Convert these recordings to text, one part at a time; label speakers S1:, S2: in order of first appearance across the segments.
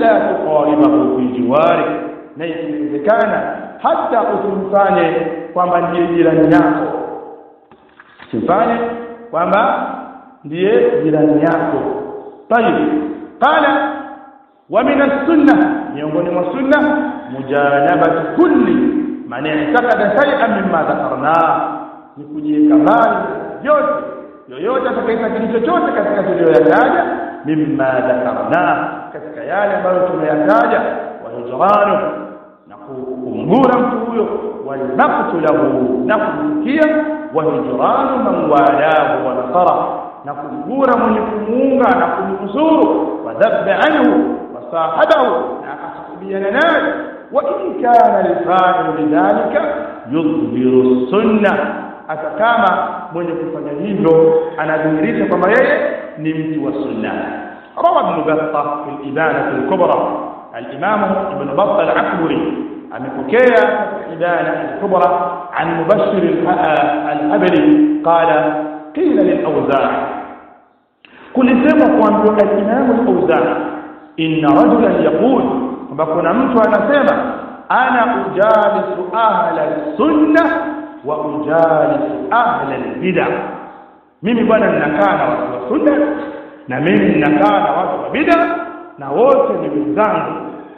S1: alla tuqaribahu fi jiwari, na ikiwezekana hata usimfanye kwamba ndiye jirani yako, usimfanye kwamba ndiye jirani yako. Tayeb, qala wa min as-sunnah, miongoni mwa sunna mujanabatu kulli man i'taqada shay'an mimma dhakarna, ni kujiweka mbali yoyote atakayetaka chochote katika tuliyoyataja, mimma dhakarna, katika yale ambayo tumeyataja, wa hijranu, na kumgura mtu huyo, wal maqtulahu, na kumkia, wa hijranu man walahu wa nasara, na kumgura mwenye kumuunga na kumnusuru, wa dhabba anhu wa sahabahu, na akasubiana naye, wa in kana al-fa'il bidhalika yudhiru sunnah, hata kama mwenye kufanya hivyo anadhihirisha kwamba yeye ni mtu wa sunna. Rawa Ibn Battah fi al-Ibana al-Kubra, al-Imam Ibn Battah al-Akbari amepokea Ibana al-Kubra an Mubashir al-Habli qala qila lil-Awza'i, kulisema kwamba al-Imam al-Awza'i inna rajulan yaqul, kwamba kuna mtu anasema ana ujalisu ahla as-sunnah wa ujalisu ahla al-bid'ah, mimi bwana ninakaa na watu wa sunna na mimi ninakaa na watu wa bid'ah, na wote ni wenzangu.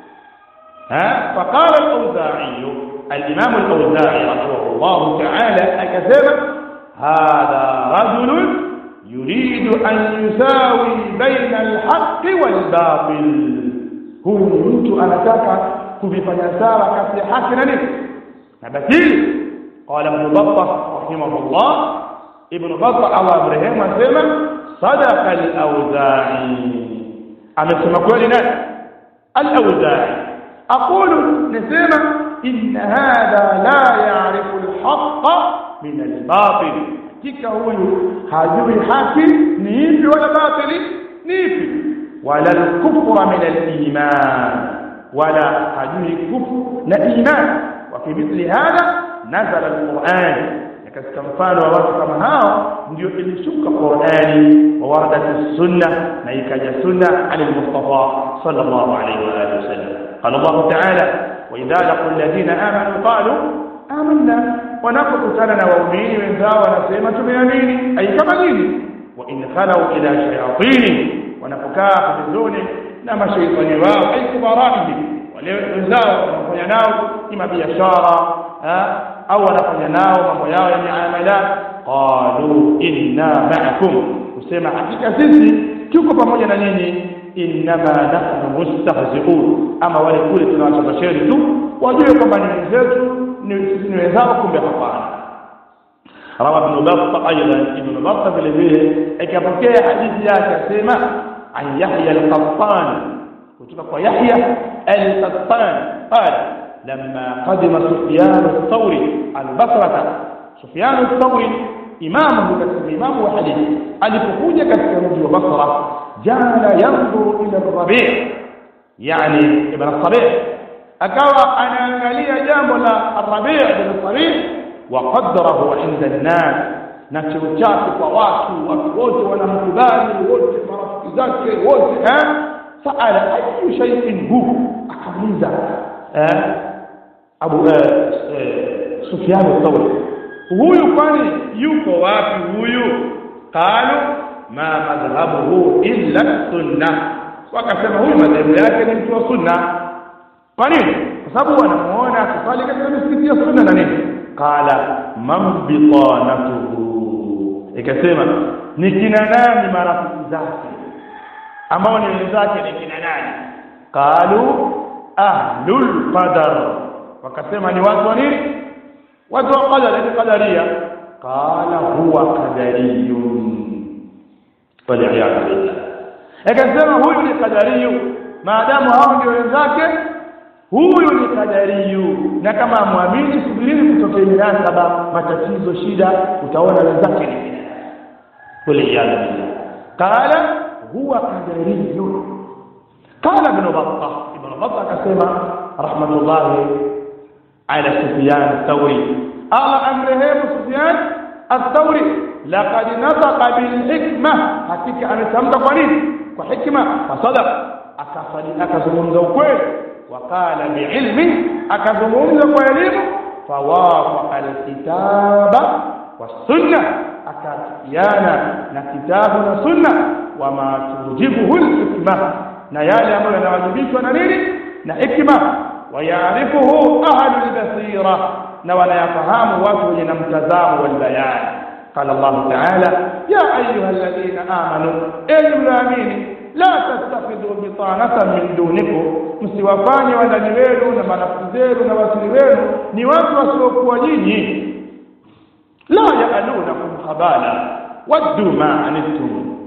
S1: Faqala al-Awza'i, al-Imam al-Awza'i rahimahullah ta'ala akasema hadha rajul yuridu an yusawi baina al-haqqi wal-batil, huyu mtu anataka kuvifanya sawa kati ya haki na nini na batili. قال ابن بطة رحمه الله، ابن بطة الله ابراهيم اسمع صدق الأوزاعي، امسما كولي ناس الأوزاعي اقول نسمع ان هذا لا يعرف الحق من الباطل، كيف هو هاجوي حكي نيفي ولا باطل نيفي، ولا الكفر من الإيمان، ولا هاجوي كفر لا إيمان. وفي مثل هذا نزل القرآن، katika mfano wa watu kama hao ndio ilishuka Qur'ani, wa waradat as-sunnah, na ikaja sunna al-Mustafa sallallahu alayhi wa alihi wasallam. Qala Allah ta'ala wa idha laqul ladina amanu qalu amanna, wa naqutana na waumini wenzao wanasema tumeamini, ay kama nini, wa in khalu ila shayatin, wanapokaa pembezoni na mashaitani wao, ay kubaraihi, wale wenzao wanafanya nao ima biashara au wanafanya nao mambo yao ya miamala, qalu inna ma'akum, kusema hakika sisi tuko pamoja na nyinyi, inma nahnu mustahzi'un, ama wale kule tunawachapasheri tu wajue kwamba ni wenzetu, ni wenzao, kumbe hapana. Rawa Ibn Battah aidan, Ibn Battah vile vile akapokea hadithi yake akasema an Yahya al-Qattan, kutoka kwa Yahya al-Qattan qala لما قدم سفيان الثوري البصرة، سفيان الثوري إمامه كالإمام وحديث، alipokuja katika mji wa Basra, jana yanzuru ila Rabi', yani ibn Rabi', akawa anaangalia jambo la Rabi' ibn Rabi' wa qaddarahu 'inda an-nas, na cheo chake kwa watu wote wanamkubali, wote marafiki zake wote. Sa'ala ayu shay'in hu, akauliza Abu Sufyan al-Thawri, huyu kwani yuko wapi huyu? Qalu ma madhhabuhu illa sunnah, wakasema huyu madhhabu yake ni mtu wa sunna. Kwa nini? Kwa sababu wanamuona akifanya katika misikiti ya sunna na nini. Qala man bitanatuhu, ikasema ni kina nani marafiki zake ambao ni wenzake, ni kina nani? Qalu ahlul qadar, wakasema ni watu wa nini? Watu wa qadar, ni qadaria. Qala huwa qadariyun, waliyadu billah, akasema huyu ni qadariyu, maadamu hao ndio wenzake, huyu ni qadariyu. Na kama muamini, subirini kutokea minasaba, matatizo, shida, utaona wenzake ni nini. Waliyadu billah. Qala huwa qadariyun. قال ابن بطة كسمة رحمة الله على سفيان الثوري، أمره سفيان الثوري لقد نطق بالحكمة، حقيقة أن تمتق ونين وحكمة فصدق، akazungumza ukweli, waqala biilmi, akazungumza kwa elimu, fawafaqa alkitaba wasunna, akatiana na kitabu na sunna, wama tujibuhu alhikma, na yale ambayo yanawajibishwa na nini, na hikma, wayarifuhu ahlul basira, na wanayafahamu watu wenye mtazamo wal bayan. قال الله تعالى يا أيها الذين آمنوا إن لا تتخذوا بطانة من دونكم, msiwafanye wadani wenu na marafiki zenu na wasiri wenu ni watu wasiokuwa nyinyi, la ya'alunakum khabala waddu ma anittum.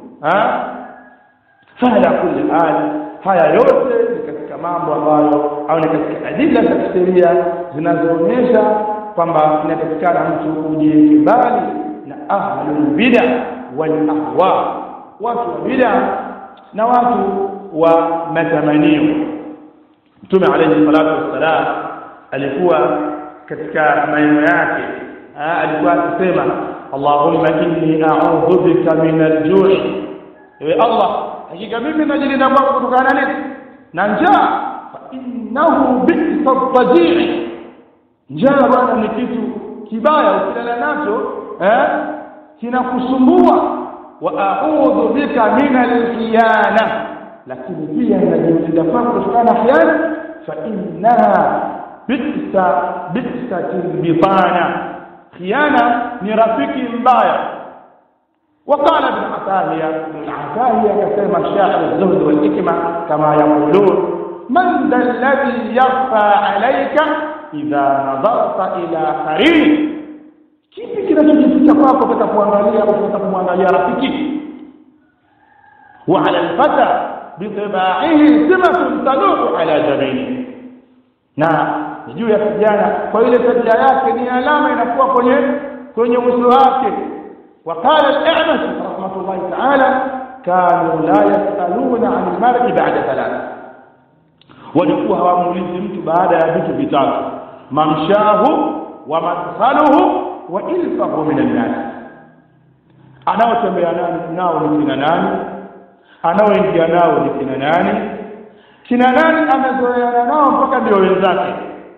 S1: Fala kulli hal, haya yote ni katika mambo ambayo au ni katika adila za kisheria zinazoonyesha kwamba inapatikana mtu kujikubali na ahlul bid'ah wal ahwa, watu wa bid'ah na watu wa matamanio. Mtume alayhi salatu wassalam alikuwa katika maneno yake alikuwa akisema Allahumma inni a'udhu bika min al-ju'i, ewe Allah, hakika mimi najilinda kwako kutokana na nini, na njaa. Fa innahu bi'sa ad-daji', njaa bwana ni kitu kibaya, ukilala nacho kinakusumbua. Wa a'udhu bika min al-khiyana, lakini pia najilinda kwako kutokana na khiyana. Fa innaha bi'sa al-bitana, khiyana ni rafiki mbaya. وقال ابن عتاهية كما الشاعر الزهد والحكمة كما يقولون من ذا الذي يخفى عليك إذا نظرت إلى قرين, kipi kinachojificha kwako utakapoangalia au utakapomwangalia rafiki. Wa ala al-fata bitibaihi simatun taduqu ala jamili, na juu ya kijana kwa ile tabia yake ni alama inakuwa kwenye uso wake. وقال الأعمش رحمة الله تعالى كانوا لا يسألون عن المرء بعد ثلاث, walikuwa hawamuulizi mtu baada ya vitu vitatu: mamshahu wa madkhaluhu wa ilfahu min an-nas, anaotembea nao ni kina nani, anaoingia nao ni kina nani, kina nani amezoeana nao mpaka ndio wenzake.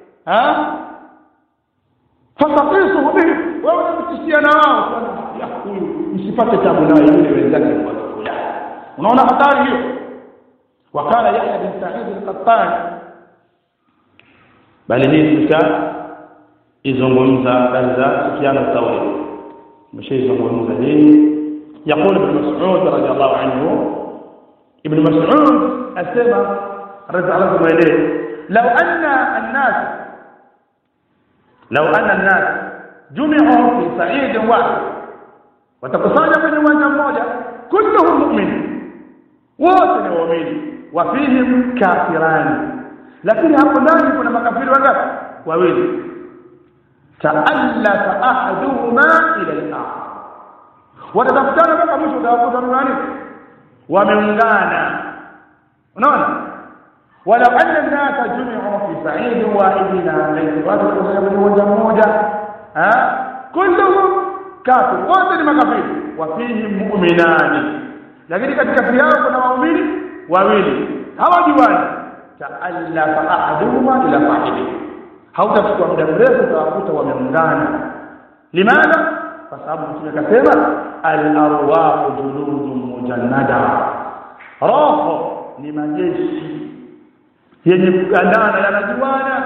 S1: Fasaqisuhu bihi, wewe unamtishia na wao ya huyu msipate tabu naye yule wenzake kwa kula. Unaona hatari hiyo. Wakala Yahya bin Sa'id al-Qattan, bali hii izungumza kaza Sufyan al-Thawri, mshizungumza hii. يقول ابن مسعود رضي الله عنه, ابن مسعود اسمع رضي الله عنه, لو أن الناس جمعوا في صعيد واحد وتقصانا من وجه موجة كلهم مؤمن wote ni waumini, wafihim kafirani, lakini hapo ndani kuna makafiri wangapi? Wawili. Ta'allafa ahaduhuma ila al-akhar, watatafutana mpaka mwisho utawakuta nani wameungana. Unaona, walau anna an-nasa jumi'u fi sa'idin wahidin, watu wakusanya moja moja, kulluhum kafir, wote ni makafiri, wafihim mu'minani, lakini katikati yao kuna waumini wawili hawajuani. Ta'allafa ahaduhuma ila fahidi, hautachukua muda mrefu utawakuta wameungana. Limadha? Kwa sababu Mtume akasema al-arwahu juludun mujannada, roho ni majeshi yenye kugandana yanajuana.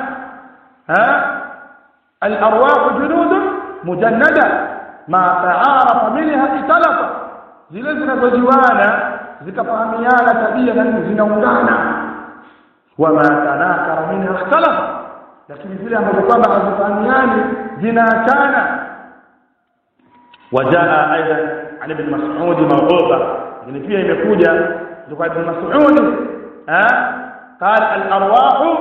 S1: Al-arwahu juludun mujannada, ma ta'arafa minha italafa, zile zinazojuana zikafahamiana tabia na zinaungana. Wama tanakara minha ikhtalafa, lakini zile ambazo kwamba hazifahamiani zinaachana. Wajaa aidan an ibn Mas'ud mawqufa, lakini pia imekuja kutoka ibn Mas'ud qala al-arwahu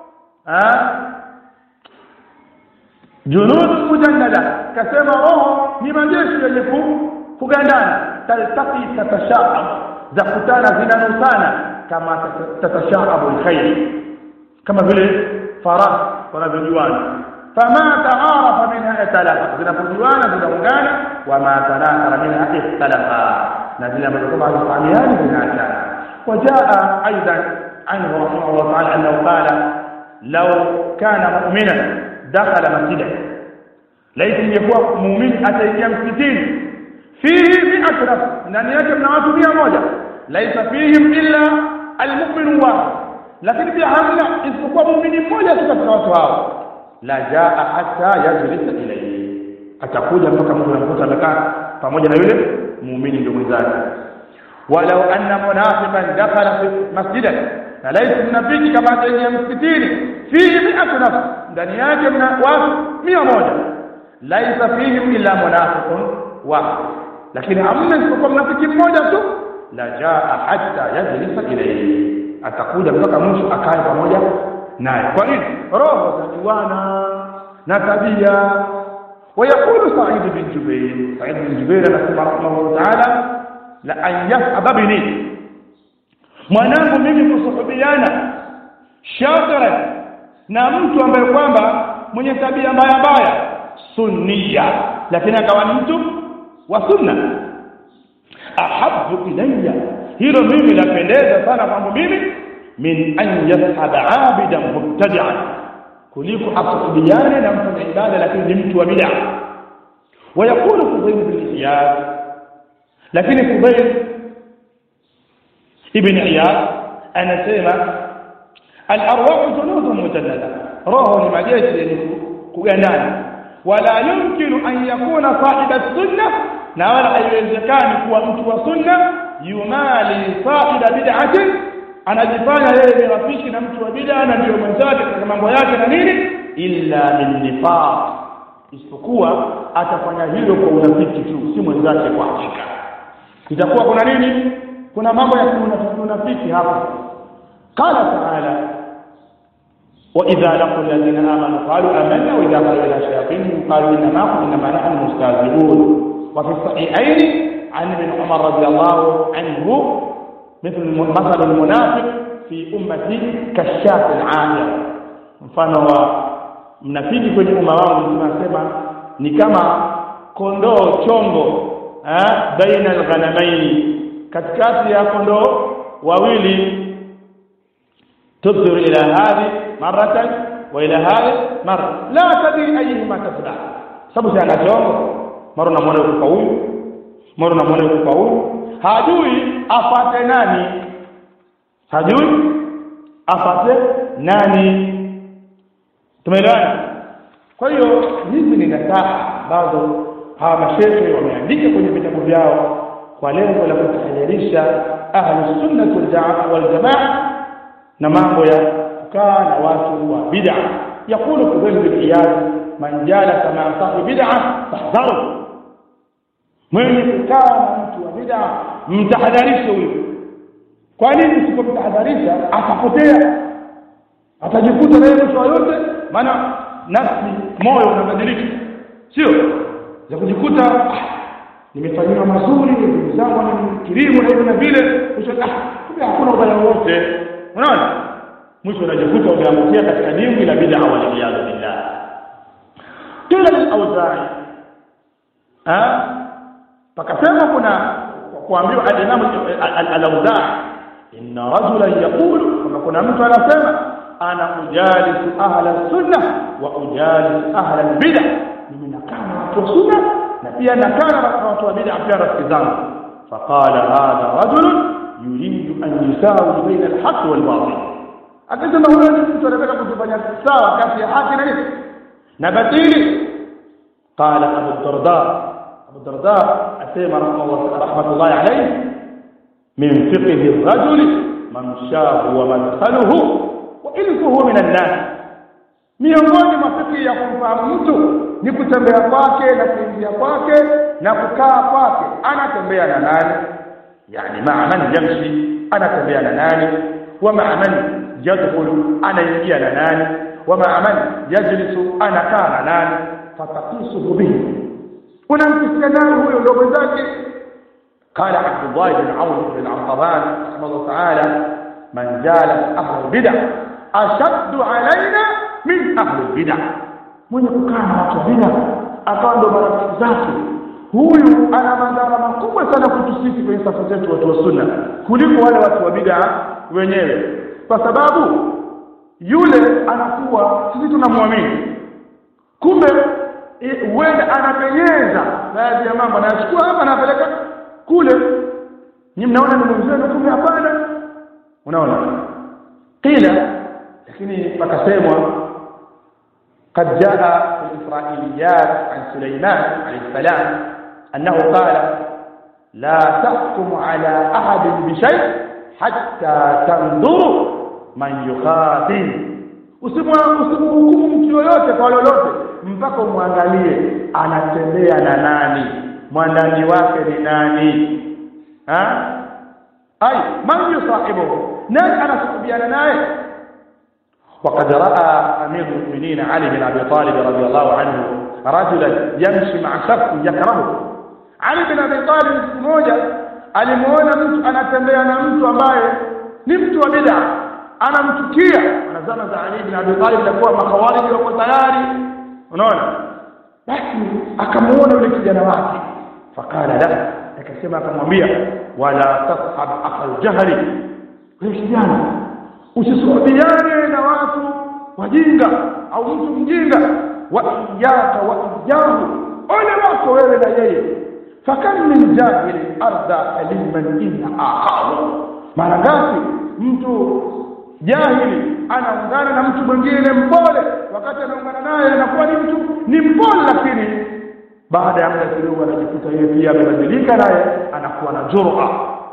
S1: junud mujannada, kasema roho ni majeshi yenye kugandana. Taltaqi tatasha'ab, za kutana zinanusana, kama tatasha'abu al-khayl, kama vile faras wanavyojuana. Fama ta'arafa minha italafa, zinapojuana zinaungana. Wama tanakara minha ikhtalafa, na zile ambazo kama hazifahamiani zinaachana. وجاء أيضا عنه رحمه الله تعالى أنه قال لو كان مؤمنا دخل مسجدا ليس يكون مؤمن أتيجي مسجدين فيه 100 نفس ndani yake mna watu 100 ليس فيهم إلا المؤمن واحد lakini pia hamna isipokuwa muumini mmoja tu katika watu hao la jaa hatta yajlisa ilayhi atakuja mpaka mtu anakuta amekaa pamoja na yule muumini ndio mwenzake walau anna munafiqan dakhala fi masjidan na laysa munafiki kama ataingia msikitini fihi 100 nafs ndani yake mna watu 100 laysa fihim illa munafiqun wahid lakini hamna isipokuwa mnafiki mmoja tu la jaa hatta yajlisa ilayhi atakuja mpaka mwisho akae pamoja naye kwa nini roho za juana na tabia ويقول سعيد بن جبير anasema rahimahullah ta'ala la an yas'ab bini mwanangu mimi kusuhubiana shakara na mtu ambaye kwamba mwenye tabia mbaya sunniya lakini akawa ni mtu wa sunna ahabbu ilayya hilo mimi napendeza sana kwangu mimi min an yashhab 'abidan mubtadi'an kuliko asuhubiane na mtu ibada lakini ni mtu wa bid'a ويقول فضيل بن عياض لكن فضيل ابن عياض أنا سيما الأرواح جنود مجندة روح لمجيش كيانان ولا يمكن أن يكون صاحب السنة نولا أيوزكان كوا متوى سنة يمالي صاحب بدعة أنا جفانا يلي رفيش نمتوى بدعة نبيو من ذلك كما مبياك نميني إلا من نفاق isipokuwa atafanya hilo kwa unafiki tu si mwenzake kwa hakika itakuwa kuna nini kuna mambo ya unafiki hapa qala ta'ala wa idha laqul ladina amanu qalu amanna wa idha qalu ila shayatin qalu inma nahnu mustahzi'un wa fi sahihayn an ibn umar radiyallahu anhu مثل المنافق في امتي كالشاة العامية mfano wa mnafiki kwenye umma wangu tunasema ni kama kondoo chongo baina al-ghanamaini katikati ya kondoo wawili tubdir ila hadi maratan wa ila hadi marra la tadri ayyuhuma tasda sababu sana chongo mara na mwana kwa huyu mara na mwana kwa huyu hajui afate nani tumeelewana kwa hiyo hizi ni nasaha ambazo hawa mashehe wameandika kwenye vitabu vyao kwa lengo la kutahadharisha ahli sunnah wal jamaa na mambo ya kukaa na watu wa bid'a yakulu Fudayl bin Iyad man jalasa ma'a sahibi bid'a fahdharu mwenye kukaa na mtu wa bid'a mtahadharishe huyo kwa nini usipomtahadharisha atapotea atajikuta na yeye mtu yote maana nafsi moyo unabadilika sio za kujikuta nimefanywa mazuri ndugu zangu ni kirimu na hivi na vile kumbe hakuna ubaya wote unaona mwisho unajikuta umeangukia katika dimbwi la bid'a wal iyad billah kila al-Awza'i pakasema kuna kuambiwa al-Imam al-Awza'i inna rajulan yaqulu kama kuna mtu anasema ana ujalisu ahla sunnah wa ujalisu ahla bid'ah mimi nakaa na watu sunna na pia nakaa na watu wa bid'ah pia rafiki zangu faqala hadha rajul yuridu an yusawi baina al-haqq wal batil akasema huyo ni mtu anataka kufanya sawa kati ya haki na nini na batili qala Abu Darda asema rahmatullahi alayhi min fiqhi ar-rajul mamshahu wa madkhaluhu ilikuwa min an-nas miongoni mwa fikri ya kumfahamu mtu ni kutembea kwake na kuingia kwake na kukaa kwake anatembea na nani yani ma'a man yamshi anatembea na nani wa ma'a man yadkhulu anaingia na nani wa ma'a man yajlisu anakaa na nani fataqisuhu bihi unamkisia nani huyo ndogo zake قال عبد الله بن عون بن عطبان رحمه الله تعالى من جالس أهل البدع أشد علينا من أهل البدع من يكون watu bid'a akawa ndo marafiki zake huyu ana madhara makubwa sana kwetu sisi kwenye safu zetu watu wa sunna kuliko wale watu wa bid'a wenyewe, kwa sababu yule anakuwa sisi tunamwamini, kumbe huenda anapenyeza baadhi ya mambo anachukua hapa anapeleka kule, ni mnaona ni mwenzetu, kumbe hapana. Unaona kila lakini pakasemwa قد جاء في الإسرائيليات عن سليمان عليه السلام أنه قال لا تحكم على أحد بشيء حتى تنظر من يخاطب. usihukumu mtu yoyote kwa lolote mpaka muangalie anatembea na nani, mwandani wake ni nani, ai man yusahibu, nani anasuhubiana naye. وقد رأى أمير المؤمنين علي بن أبي طالب رضي الله عنه رجلا يمشي مع شخص يكرهه. علي بن أبي طالب mmoja alimuona mtu anatembea na mtu ambaye ni mtu wa bid'a, anamchukia. Na zama za Ali ibn Abi Talib alikuwa makhawarij wako tayari, unaona. Basi akamuona yule kijana wake, fakala la, akasema, akamwambia wala tashab akhal jahri, wewe kijana usisuhubiane na watu wajinga au mtu mjinga, wa iyaka wa iyahu, ole wako wewe na yeye. Fakam min jahili arda aliman inna akhahu, mara ngapi mtu jahili anaungana na mtu mwingine mpole, wakati anaungana naye anakuwa ni mtu ni mpole, lakini baada ya muda kidogo anajikuta yeye pia amebadilika, naye anakuwa na jur'a.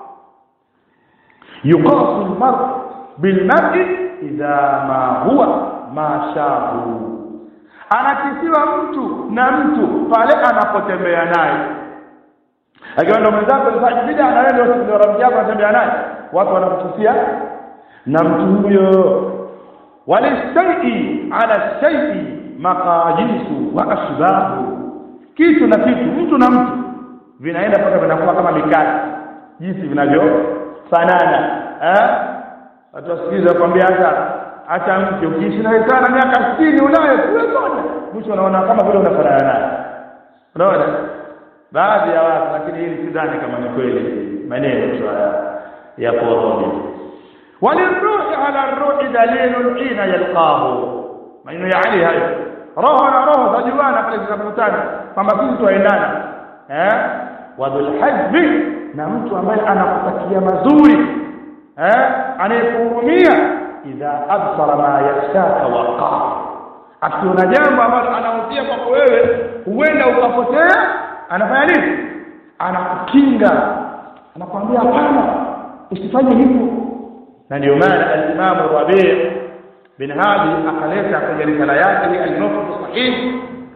S1: yuqasu al-mar bilmar'i idha ma huwa ma shahu, anakisiwa mtu na mtu pale anapotembea naye. Akiwa ndo mwenzako alifanya bid'a na wewe ndio rafiki yako anatembea naye, watu wanakutusia na mtu huyo. Walishay'i ala shay'i maqajisu wa asbabu, kitu na kitu, mtu na mtu vinaenda mpaka vinakuwa kama mikate jinsi vinavyofanana. Watu wasikiliza kwambia hata mke ukiishi naye sana miaka 60 unaye kule moja, mtu anaona kama vile unafanana naye. Unaona baadhi ya watu, lakini hili sidhani kama ni kweli maneno ya kuohoja. Waliruhi ala ruhi dalilun hina yalqahu, maneno ya Ali hayo, roho na roho zajuana pale zinakutana kama sisi tuendana. Wadhul hajbi, na mtu ambaye anakutakia mazuri, anayekuhurumia, idha absara ma yakhshaka waqa, akiona jambo ambalo anahusia kwako wewe huenda ukapotea, anafanya nini? Anakukinga, anakuambia hapana, usifanye hivyo. Na ndio maana al-Imam Rabi' bin Hadi akaleta kwenye risala yake al-Mufti sahih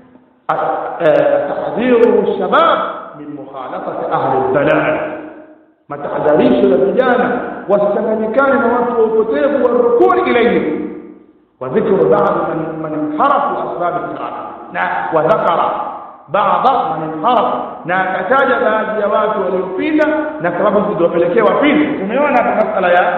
S1: tahdhiru shabab min mukhalafati ahli al-dalal, matahadharisho la vijana wasichanganyikane na watu wa upotevu wa rukuni ilayhi, wa dhikru ba'd man inharafu asbab al-inhiraf, na wa dhakara ba'd man inharafu, na akataja baadhi ya watu waliopinda na sababu zilizopelekea wapinde. Tumeona hapa masala ya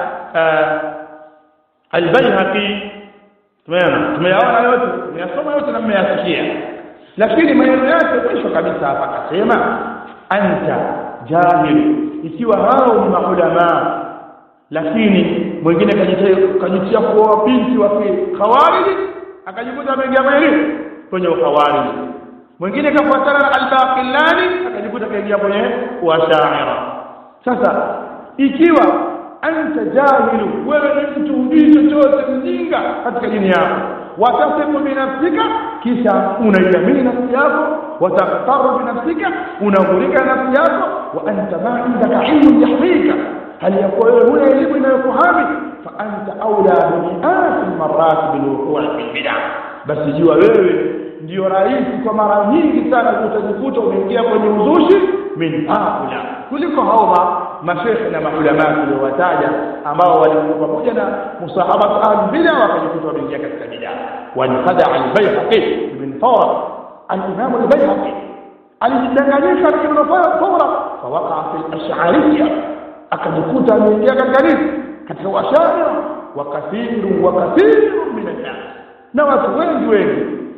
S1: al-Baihaqi, tumeyaona yote, tumeyasoma yote na mmeyasikia, lakini maneno yake mwisho kabisa hapa akasema anta jahil, ikiwa hao ni maulama, lakini mwingine kajitia kwa binti wa khawarij, akajikuta ameingia kwenye khawarij. Mwingine kafuatana na al-Baqillani, akajikuta kaingia kwenye Ash'ari. Sasa ikiwa anta jahilu, wewe ni mtu hujui chochote, mjinga katika dini yako, watasifu binafsika, kisha unaiamini nafsi yako, wataqtaru binafsika, unaghurika nafsi yako, wa anta ma indaka ilmu yahmika, hali yakuwa wewe huna elimu inayokuhami, fa anta aula bi'at marrat bilwuqu' fil bid'ah, basi jua wewe ndio rahisi kwa mara nyingi sana utajikuta umeingia kwenye uzushi min haula, kuliko hao mashekhe na maulama waliowataja ambao walikuwa pamoja na musahabatu al-bid'ah wakajikuta wameingia katika bid'ah. Wa khada al-Baihaqi ibn Thawra, al-Imam al-Baihaqi alijidanganyisha ibn Thawra, fawaqa fi al-Ash'ariyya, akajikuta ameingia katika Ash'ari, wa kathiru min an-nas, na watu wengi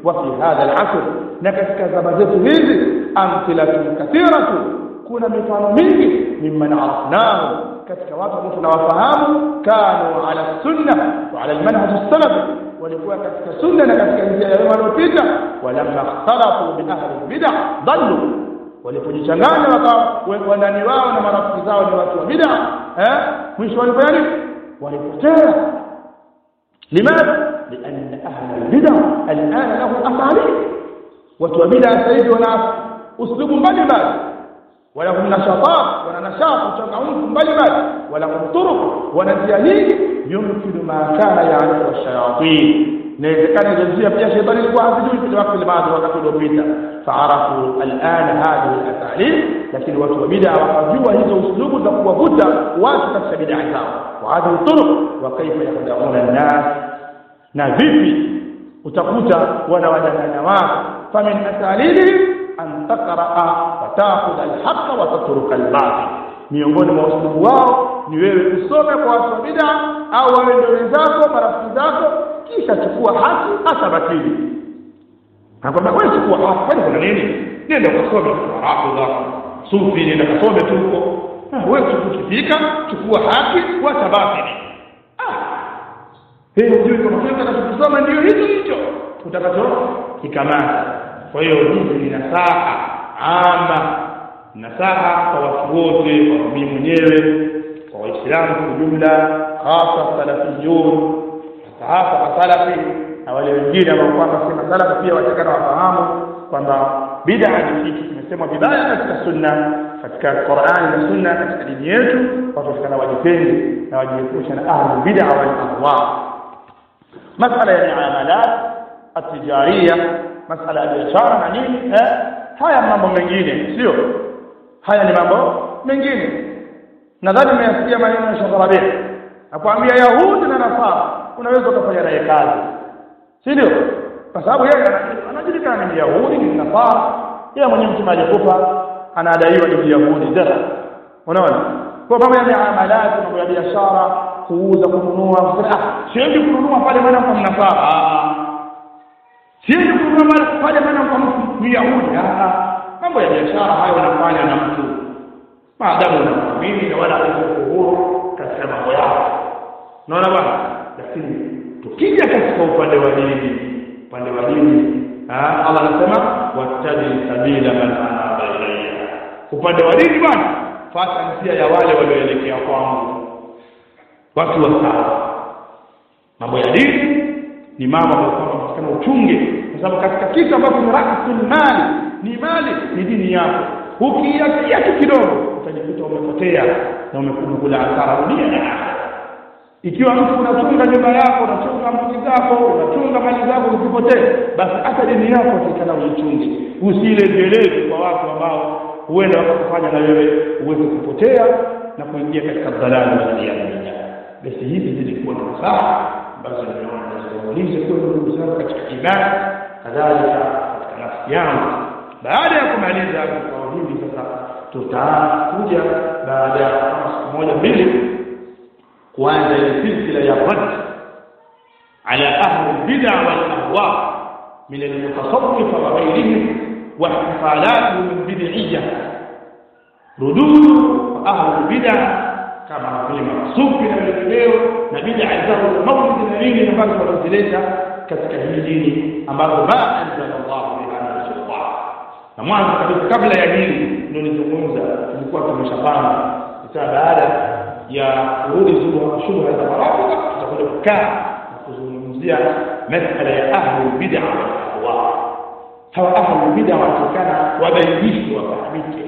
S1: وفي هذا العصر نكسك زبزت هذه أمثلة كثيرة كنا مثال منه ممن عرفناه كتك واتوا وفهموا كانوا على السنة وعلى المنهج السلفي ولكوا كتك سنة كتك نزيا يوم الفتة ولما اختلطوا بأهل البدع ضلوا walipojichanganya wakawa ndani wao na marafiki zao ni watu wa bid'a mwisho walifanya nini walipotea limadha لان اهل البدع الان له اساليب watu wa bid'a sasa wana uslubu mbalimbali ولهم نشاطات ونشاط وتعاون mbalimbali ولهم طرق ونزيانين يمكن ما كان يعرف الشياطين inawezekana jazia pia shetani alikuwa hajui kwa wakati baadhi wakati uliopita faarafu al'an hadhihi al-asalib lakini watu wa bid'a wakajua hizo uslubu za kuwavuta watu katika bid'a zao wa hadhihi turuq wa kaifa yakhda'una an-nas na vipi utakuta wanawadanganya watu famin asalibihim an taqra'a wa ta'khudha al-haqqa wa tatruka al-batil miongoni mwa uslubu wao ni wewe usome kwa watu wa bid'a au wewe ndio wenzako marafiki zako kisha chukua haki hata batili nakwambia wewe chukua haki kwani kuna nini nenda ukasome Rafidha Sufi nenda kasome tu huko wewe ukifika chukua haki wacha batili hiyo ndio kama tunataka kusoma ndio hicho utakacho kikamata kwa hiyo hizi ni nasaha ama nasaha kwa watu wote kwa mimi mwenyewe kwa waislamu kwa jumla hasa salafiyun hasa salafi na wale wengine ambao kwamba si salafi pia watakana wafahamu kwamba bid'a ni kitu kimesemwa vibaya katika sunna katika Qur'an na sunna katika dini yetu watu watakana wajipende na wajiepushe na ahli bid'a wal ahwa masala ya muamalat at-tijariyya masala ya biashara na nini haya mambo mengine sio haya ni mambo mengine nadhani mmesikia maneno ya Sheikh Rabi' akwambia Yahudi na Nasara unaweza kufanya naye kazi si ndio kwa sababu yeye anajulikana ni Yahudi ni Nasara yeye mwenyewe mtu alikufa anadaiwa ni Yahudi dara unaona kwa mambo ya muamalat mambo ya biashara kuuza kununua siende kununua pale maana kwa Nasara siende kununua pale maana kwa Yahudi mambo ya biashara hayo yanafanya na mtu maadamu unaamini na wala uhuru katika mambo yako naona bwana lakini tukija katika upande wa dini Allah anasema wattabi sabila man anaba ilayya upande wa dini bwana fuata njia ya wale walioelekea kwangu watu wa sawa mambo ya dini ni mambo ambayo kama uchunge kwa sababu katika kitu ambacho ni rasul mali ni mali ni dini yako ukiatia kidogo utajikuta umepotea na umekula hasara dunia na akhera ikiwa mtu unachunga nyumba yako unachunga mali zako unachunga mali zako usipotee basi hata dini yako itakana uichunge usilegeleze kwa watu ambao huenda wakakufanya na wewe uweze kupotea na kuingia katika dhalali na dunia basi hivi zilikuwa ni sawa basi niulize kwa ndugu zangu katika imani kadhalika katika nafsi yangu baada ya kumaliza kwa hivi sasa tutakuja baada ya siku moja mbili kuanza silsila ya rad ala ahli bid'a wal ahwa min al-mutasawwif wa ghayrihim wa ihtifalatihim bid'iyyah rudud ahli bid'a kama vile masufi na wengineo na bid'a zao za maulid na nini ambazo wanazileta katika hii dini ambazo ma anzala Allah biha sultan na mwanzo kabisa kabla ya hili ndio nilizungumza tulikuwa tumeshapanga baada ya kurudi shubha za marafiki tutakuja kukaa na kuzungumzia masala ya ahli bid'a wa ahwa hawa ahli bid'a watakana wabainishwe wafahamike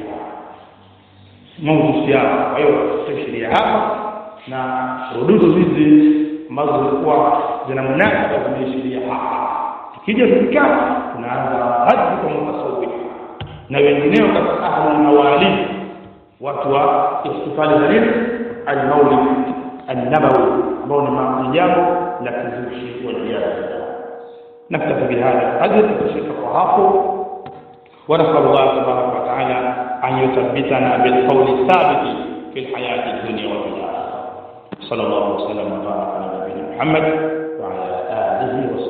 S1: mawdu'i yao kwa hiyo tutashiria hapa na rududu hizi ambazo zilikuwa zina munasaba zimeshiria hapa tukija tukikaa tunaanza hadi kwa mutasawwif na wengineo katika ahli mawalid watu wa istifali za nini al-maulid an-nabawi ambao ni jambo la kuzushi waliaza naktafi bihadha hadi tutashika kwa hapo ونسأل الله تبارك وتعالى أن يثبتنا بالقول الثابت في الحياة الدنيا وفي الآخرة صلى الله وسلم وبارك على نبينا محمد وعلى آله وصحبه